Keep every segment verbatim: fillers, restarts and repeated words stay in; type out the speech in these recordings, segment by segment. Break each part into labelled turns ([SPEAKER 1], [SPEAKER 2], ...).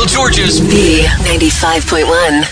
[SPEAKER 1] Michael George's
[SPEAKER 2] B ninety-five point one.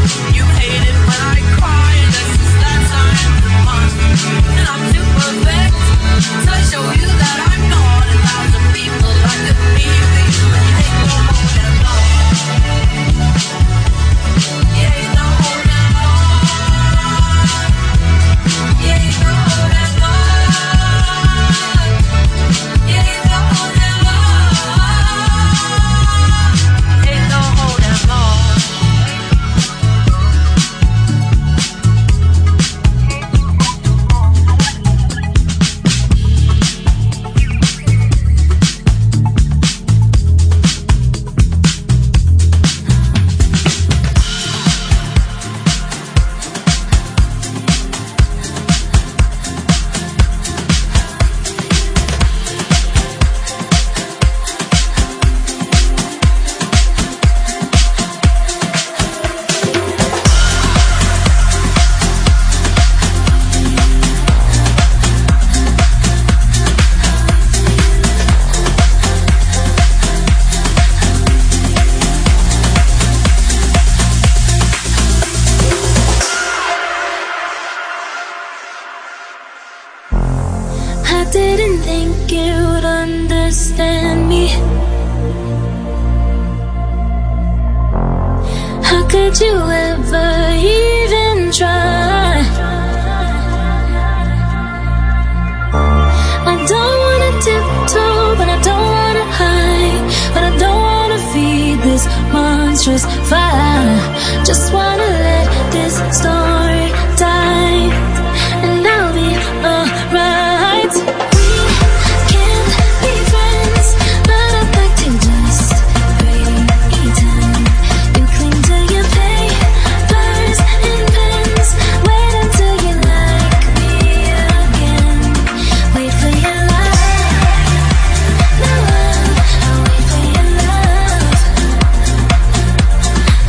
[SPEAKER 3] And I'm too perfect.
[SPEAKER 1] didn't think you'd understand me. How could you ever even try? I don't wanna tiptoe, but I don't wanna hide, but I don't wanna feed this monstrous fire. Just wanna let this story die, and I'll be alright. We can't be friends, but I'd like to just pretend. You cling to your papers and pens. Wait until you like me again. Wait for your love. No love, I'll wait for your love.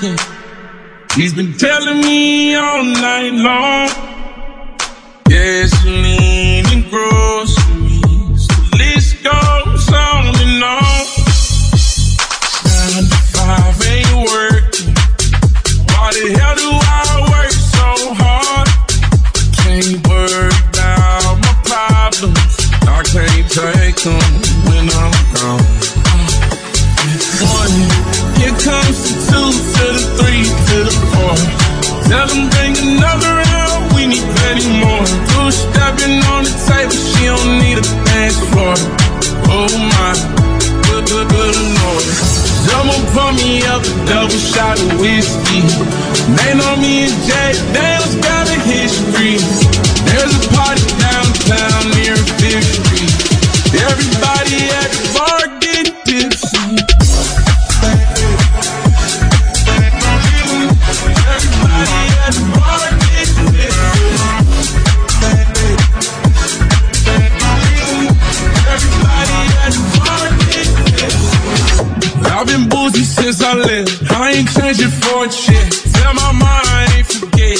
[SPEAKER 3] working. He's been telling me all night long. Gasoline and groceries, the list goes on and on. Nine to five ain't working. Why the hell do I work so hard? Can't worry about my problems. I can't take them when I'm gone. One, here comes the two to the three to the four. Tell them bring another round, we need plenty more. Two stepping on the table, she don't need a dance floor. Oh my, good, good, good Lord. Someone pour me up a double shot of whiskey. They know me and Jay Dale's got a history. There's a party downtown near Fifth Street. Everybody at the bar getting tipsy. Everybody at the bar getting tipsy. Everybody at the bar getting tipsy. I've been boozy since I left. I ain't changing for a chick. Tell my mind I ain't forget.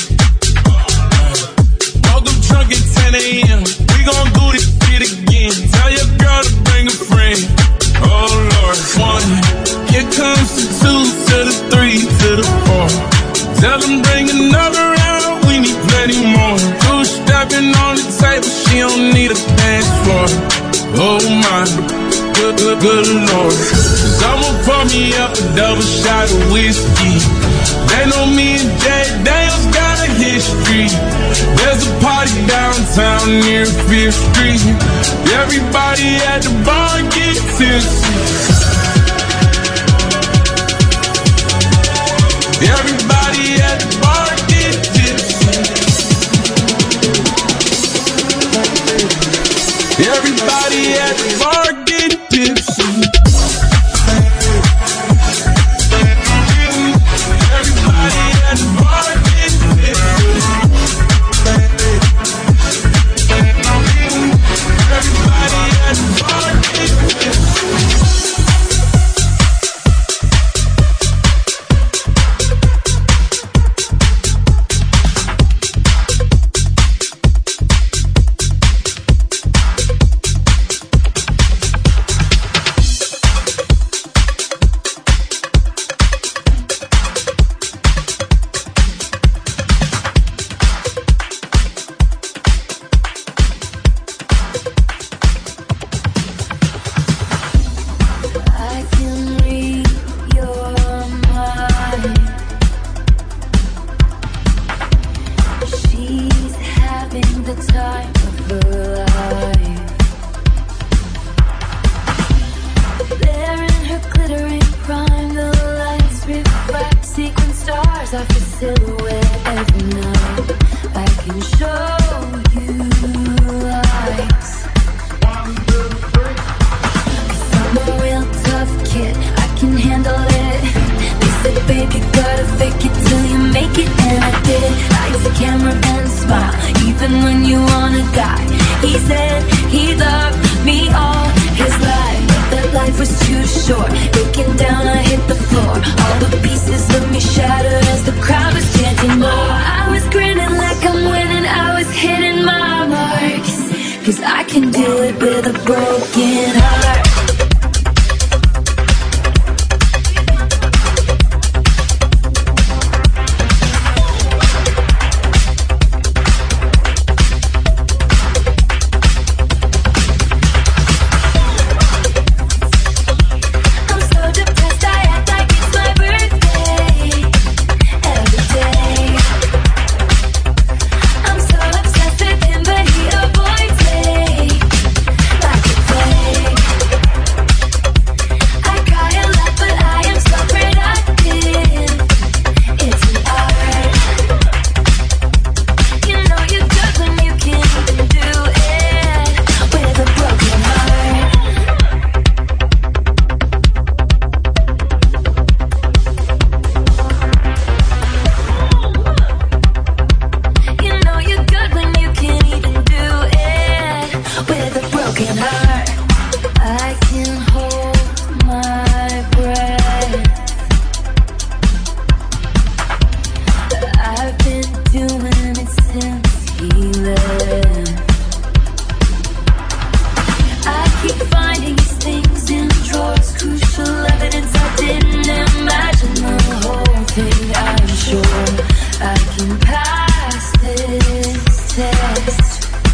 [SPEAKER 3] Woke up drunk at ten a.m. We gon' do this shit again. Tell your girl to bring a friend. Oh Lord, one. Here comes the two to the three to the four. Tell them bring another round. We need plenty more. Two stepping on the table. She don't need a dance floor. Oh my, good, good, good Lord. Someone pour me up a double shot of whiskey. They know me and Jay Dale's got a history. There's a party downtown near Fifth Street. Everybody at the bar get tipsy. Everybody at the bar get tipsy. Everybody at the bar get tipsy. Everybody at the bar get tipsy. Everybody at the bar get tipsy.
[SPEAKER 1] can pass this test.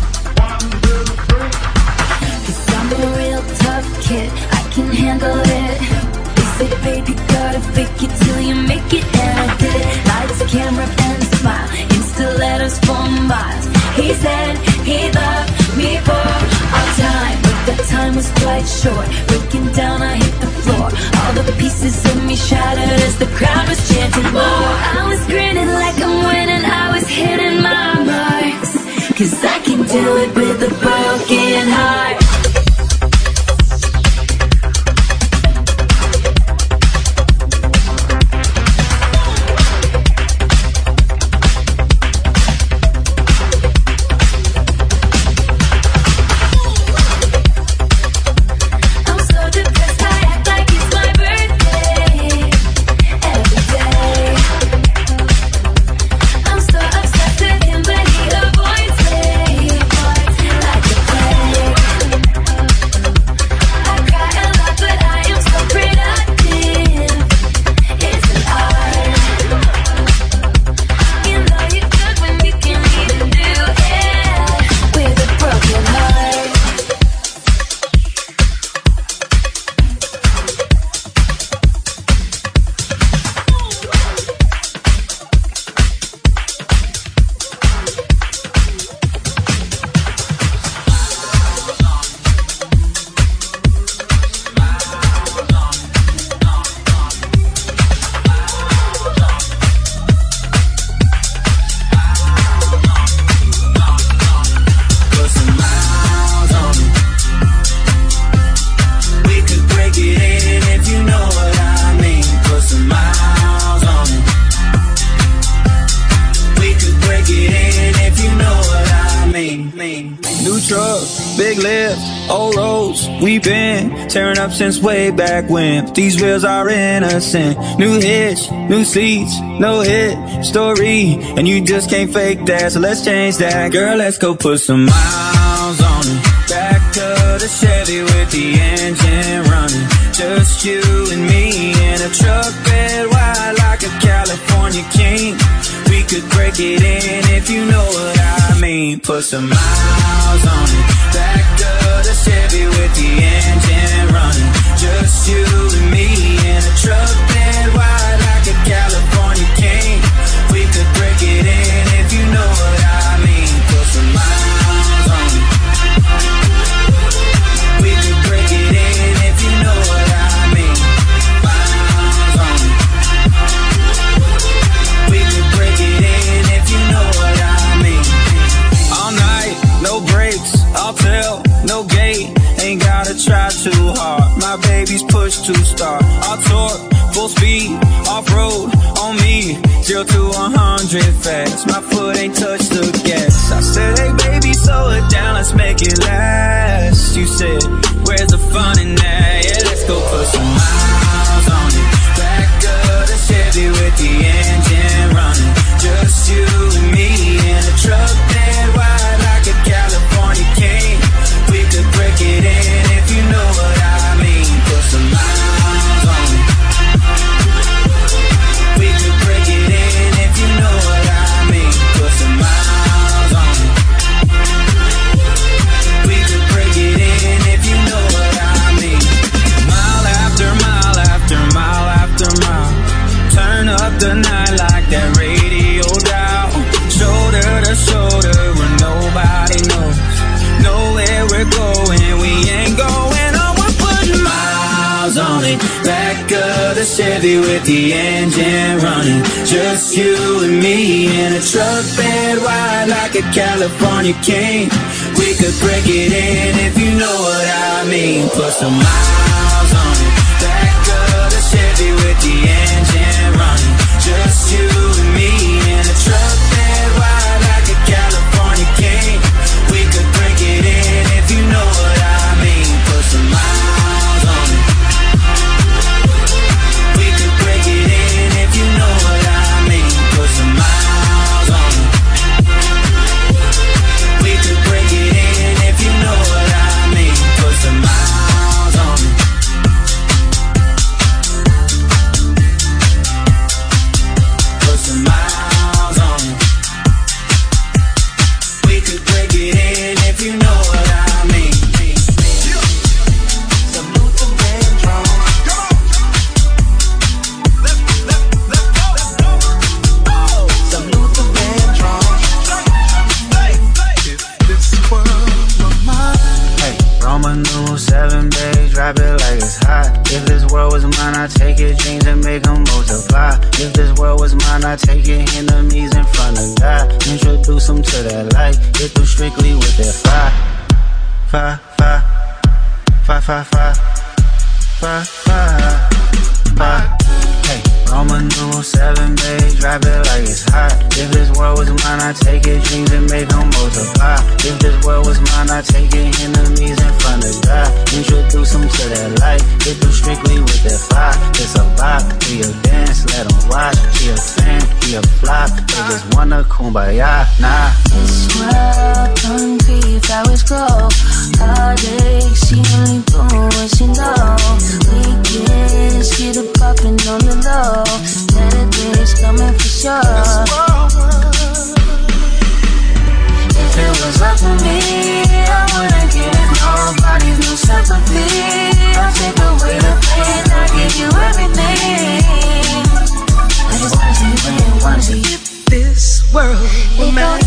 [SPEAKER 1] Cause I'm a real tough kid, I can handle it. They say, baby, gotta fake it till you make it, and I did. Lights, camera, and smile, insta letters for miles. He said he loved me for all time, but that time was quite short. Breaking down, I hit the floor. All the pieces of me shattered as the crowd was chanting more. I was grinning like I'm winning, I was hitting my marks. Cause I can do it with a broken heart.
[SPEAKER 4] Tearing up since way back when, but these wheels are innocent. New hitch, new seats, no hit story, and you just can't fake that, so let's change that. Girl, let's go put some miles on it. Back to the Chevy with the engine running. Just you and me in a truck bed wide like a California king. We could break it in if you know what I mean. Put some miles on it. Back to the Chevy with the engine running. Just you and me in a truck bed wide like a California king. We could break it in if you know what I mean. Put some miles on it. We could break it in if you know what I mean. Miles on it. We could break it in if you know what I mean. All night, no breaks, I'll tell, no gate. Ain't gotta try too hard. My baby's push to start. I'll torque, full speed, off-road on me. Zero to a hundred fast. My foot ain't touched the gas. I said, hey baby, slow it down, let's make it last. You said, where's the fun in that? Yeah, let's go put some miles on it. Back to the Chevy with the engine running. Just you and me in a truck bed wide like a California king. We could break it in if you know what I mean. Put some miles on it. We could break it in if you know what I mean. Put some miles on it. We could break it in if you know what I mean. Mile after mile after mile after mile. Turn up the night like that radio dial. Shoulder to shoulder where nobody knows. Know where we're going, we ain't going on. We're putting miles on it. Back of the Chevy with the engine running. Just you and me in a truck bed wide like a California king. We could break it in if you know what I mean. Put some miles on it. Back of the Chevy with the engine running. Just you and me in a truck bed wide like a California king. We could break it in if you know what I mean. Put some miles on it. We could break it in if you know what I mean. Put some miles on it. We could break it in if you know what I mean. Put some miles on it. mine, I take your dreams and make them multiply. If this world was mine, I take your enemies in front of God. Introduce them to that light, hit them strictly with that fire. Fire, fire, fire, fire, fire, fire, fire, fire. Hey, Roman numeral seven, babe, drop it like it's hot. If this world was mine, I take your dreams and make them multiply. If this world was mine, I take your enemies in front of God. Introduce them to that light, hit them strictly with that fire. It's a vibe, we a dance, let them watch. She a fan, he a flop, they just wanna kumbaya, nah.
[SPEAKER 1] This world concrete, flowers grow. Heartache, she only doing what she know. Weekends, get it poppin' on the low. Better days coming for sure. If it was up to me, I wouldn't give nobody no sympathy. I'll take away the pain, I'll give you everything. I just wanna see you win, wanna see you.
[SPEAKER 5] This world will matter.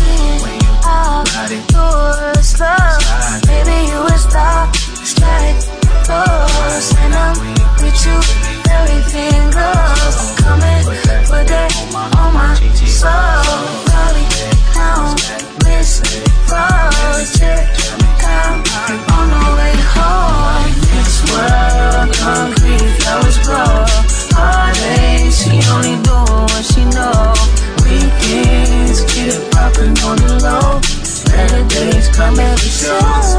[SPEAKER 1] Your slow, baby, you a star, slide, goes, and I'm with you, everything goes. Come and put that on my soul. Rolling down, wrist, froze, check, come on the way home. This world, concrete, flowers grow. Heartache, she only doing what she know. Weekends, get it poppin' on the low. Better days come every show.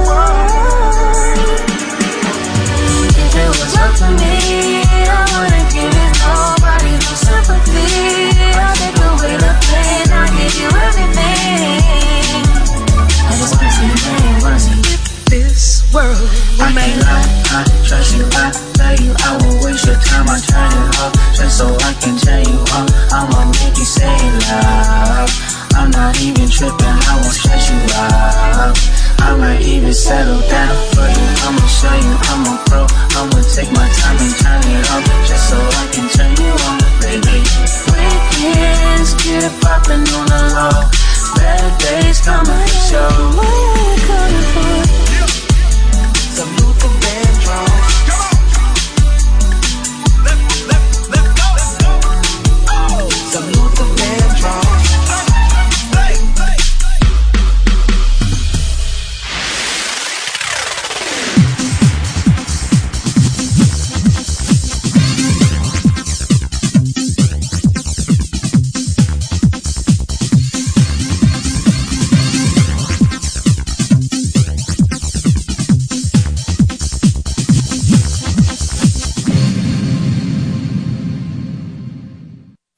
[SPEAKER 1] If it was up to me, I wouldn't give it nobody no sympathy. I'll take away the pain, I'll give you everything. I just wanna see you win, wanna see you.
[SPEAKER 5] This world will
[SPEAKER 4] I can't lie, I trust you, I love you. I won't waste your time, I turn it off just so